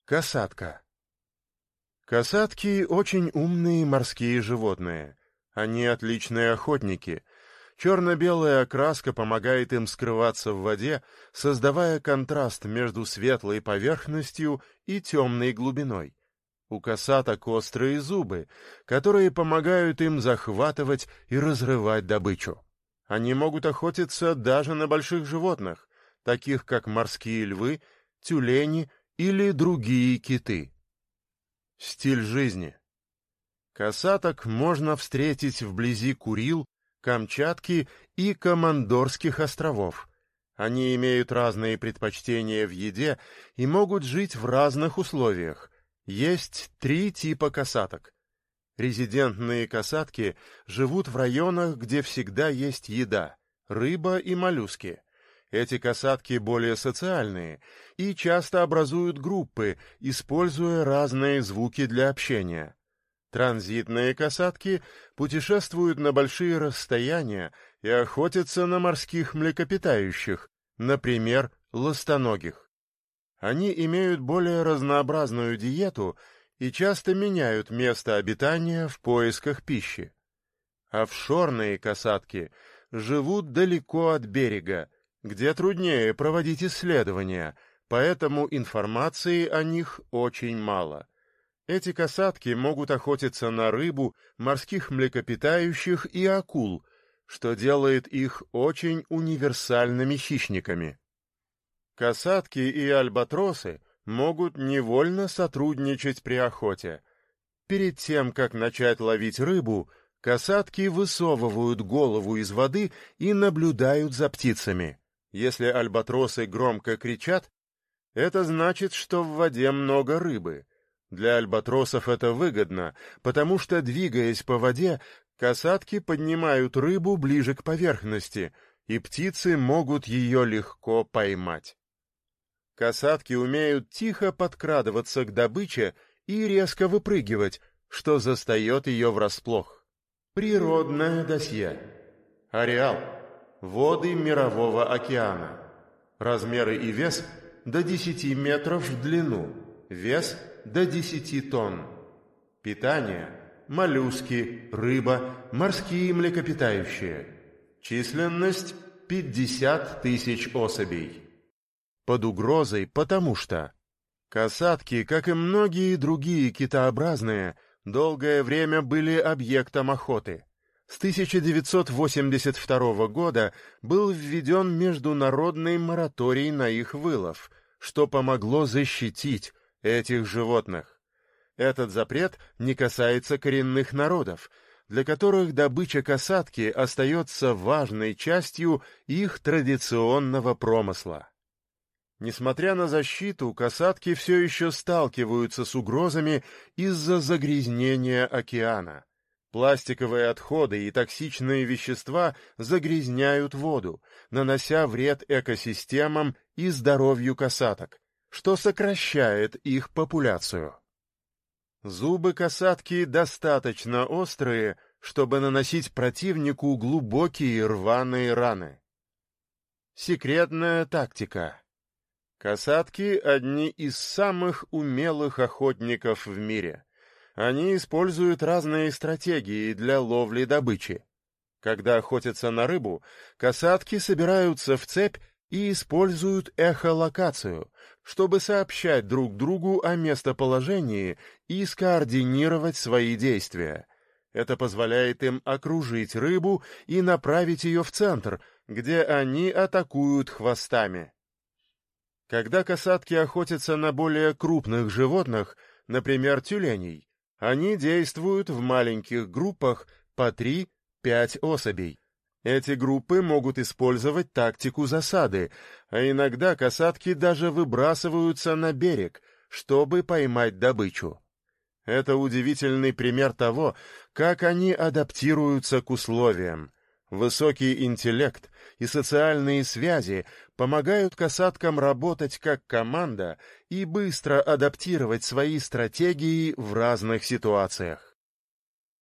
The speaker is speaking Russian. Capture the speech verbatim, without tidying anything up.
Касатка. Касатки — очень умные морские животные. Они отличные охотники. Черно-белая окраска помогает им скрываться в воде, создавая контраст между светлой поверхностью и темной глубиной. У касаток острые зубы, которые помогают им захватывать и разрывать добычу. Они могут охотиться даже на больших животных, таких как морские львы, тюлени или другие киты. Стиль жизни. Касаток можно встретить вблизи Курил, Камчатки и Командорских островов. Они имеют разные предпочтения в еде и могут жить в разных условиях. Есть три типа касаток. Резидентные касатки живут в районах, где всегда есть еда, рыба и моллюски. Эти касатки более социальные и часто образуют группы, используя разные звуки для общения. Транзитные касатки путешествуют на большие расстояния и охотятся на морских млекопитающих, например, ластоногих. Они имеют более разнообразную диету и часто меняют место обитания в поисках пищи. Офшорные касатки живут далеко от берега, где труднее проводить исследования, поэтому информации о них очень мало. Эти касатки могут охотиться на рыбу, морских млекопитающих и акул, что делает их очень универсальными хищниками. Касатки и альбатросы могут невольно сотрудничать при охоте. Перед тем, как начать ловить рыбу, касатки высовывают голову из воды и наблюдают за птицами. Если альбатросы громко кричат, это значит, что в воде много рыбы. Для альбатросов это выгодно, потому что, двигаясь по воде, касатки поднимают рыбу ближе к поверхности, и птицы могут ее легко поймать. Касатки умеют тихо подкрадываться к добыче и резко выпрыгивать, что застает ее врасплох. Природное досье. Ареал. Воды Мирового океана. Размеры и вес до десяти метров в длину. Вес до десяти тонн. Питание. Моллюски, рыба, морские млекопитающие. Численность пятьдесят тысяч особей. Под угрозой, потому что касатки, как и многие другие китообразные, долгое время были объектом охоты. С тысяча девятьсот восемьдесят второго года был введен международный мораторий на их вылов, что помогло защитить этих животных. Этот запрет не касается коренных народов, для которых добыча касатки остается важной частью их традиционного промысла. Несмотря на защиту, касатки все еще сталкиваются с угрозами из-за загрязнения океана. Пластиковые отходы и токсичные вещества загрязняют воду, нанося вред экосистемам и здоровью касаток, что сокращает их популяцию. Зубы касатки достаточно острые, чтобы наносить противнику глубокие рваные раны. Секретная тактика. Касатки — одни из самых умелых охотников в мире. Они используют разные стратегии для ловли добычи. Когда охотятся на рыбу, касатки собираются в цепь и используют эхолокацию, чтобы сообщать друг другу о местоположении и скоординировать свои действия. Это позволяет им окружить рыбу и направить ее в центр, где они атакуют хвостами. Когда касатки охотятся на более крупных животных, например, тюленей, они действуют в маленьких группах по три-пять особей. Эти группы могут использовать тактику засады, а иногда касатки даже выбрасываются на берег, чтобы поймать добычу. Это удивительный пример того, как они адаптируются к условиям. Высокий интеллект и социальные связи помогают касаткам работать как команда и быстро адаптировать свои стратегии в разных ситуациях.